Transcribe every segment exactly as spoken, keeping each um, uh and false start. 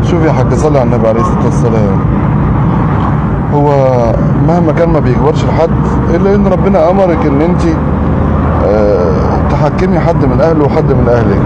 شوف يا حاج، صلي على النبي عليه الصلاة والسلام. هو مهما كان ما بيجبرش لحد، الا ان ربنا امرك ان انت أه تحكمي حد من اهله وحد من اهلك.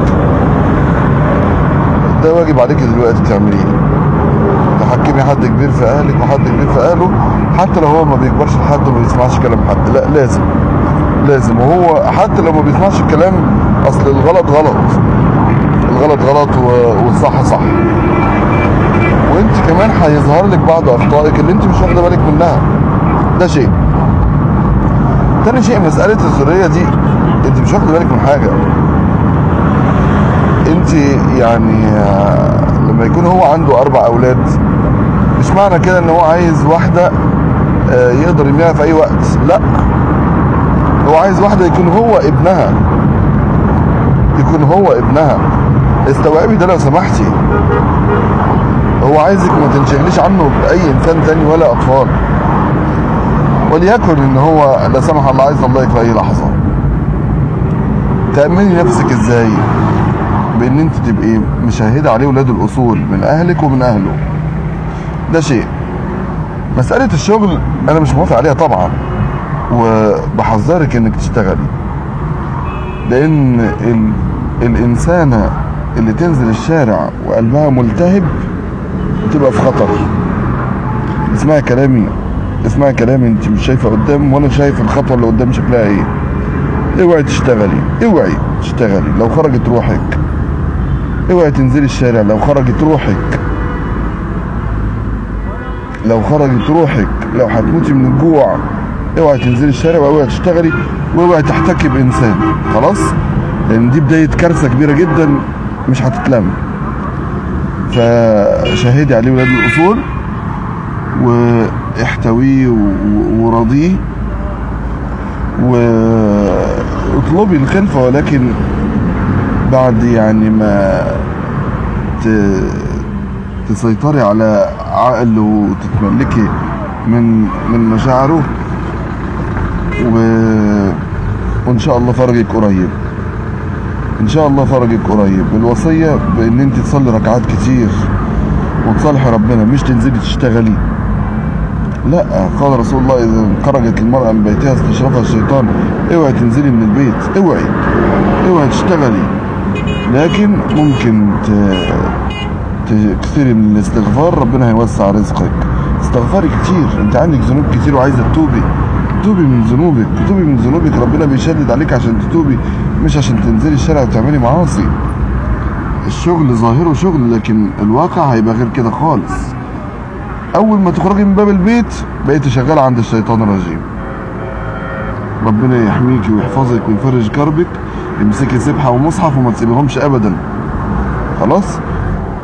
ده واجب عليك دلوقتي تعمليه، تحكمي حد كبير في اهلك وحد كبير في اهله، حتى لو هو ما بيكبرش لحد وما بيسمعش كلام حد. لا، لازم لازم. وهو حتى لو ما بيسمعش الكلام، اصل الغلط غلط، الغلط غلط والصح صح. وانت كمان هيظهر لك بعض اخطائك اللي انت مش واخده بالك منها. ده شيء. تاني شيء، مسألة الذرية دي انت مش واخده بالك من حاجة. انت يعني لما يكون هو عنده اربع اولاد، مش معنى كده ان هو عايز واحدة يقدر يرميها في اي وقت. لا، هو عايز واحدة يكون هو ابنها، يكون هو ابنها. استوعبي ده لو سمحتي. هو عايزك ما تنشغليش عنه بأي إنسان تاني ولا أطفال. وليكن إن هو لا سمح الله عايز الله في أي لحظة، تأمني نفسك إزاي؟ بإن أنت تبقي مشاهدة عليه ولاد الأصول من أهلك ومن أهله. ده شيء. مسألة الشغل أنا مش موافق عليها طبعا، وبحذرك إنك تشتغلي، لأن ال... الإنسانة اللي تنزل الشارع وقلبها ملتهب بتبقى في خطر. اسمعي كلامي، اسمعي كلامي. انت مش شايفه قدام وانا شايف الخطوه اللي قدام شكلها ايه. اوعي تشتغلي، اوعي تشتغلي لو خرجت روحك. اوعي تنزلي الشارع لو خرجت روحك، لو خرجت روحك لو هتموتي من الجوع اوعي تنزلي الشارع، واوعي تشتغلي، واوعي تحتكي بانسان. خلاص؟ لان دي بدايه كارثه كبيره جدا مش هتتلم. فشاهدي عليه ولاد الاصول واحتويه ورضيه واطلبي الخلفه، ولكن بعد يعني ما تسيطري على عقله وتتملكي من من مشاعره، وان شاء الله فرجك قريب، ان شاء الله فرجك قريب. الوصيه بان انت تصلي ركعات كتير وتصالحي ربنا، مش تنزلي تشتغلي. لا، قال رسول الله اذا خرجت المراه من بيتها استشرفها الشيطان. اوعي تنزلي من البيت، اوعي اوعي تشتغلي. لكن ممكن تكثري من الاستغفار، ربنا هيوسع رزقك. استغفري كتير، انت عندك ذنوب كتير وعايزه تتوبي. توبي من ذنوبك، توبي من ذنوبك. ربنا بيشدد عليك عشان تتوبي، مش عشان تنزلي الشارع وتعملي معاصي. الشغل ظاهره شغل، لكن الواقع هيبقى غير كده خالص. اول ما تخرجي من باب البيت بقيتي شغاله عند الشيطان الرجيم. ربنا يحميكي ويحفظك ويفرج كربك. امسكي سبحه ومصحف وما تسيبيهمش ابدا. خلاص؟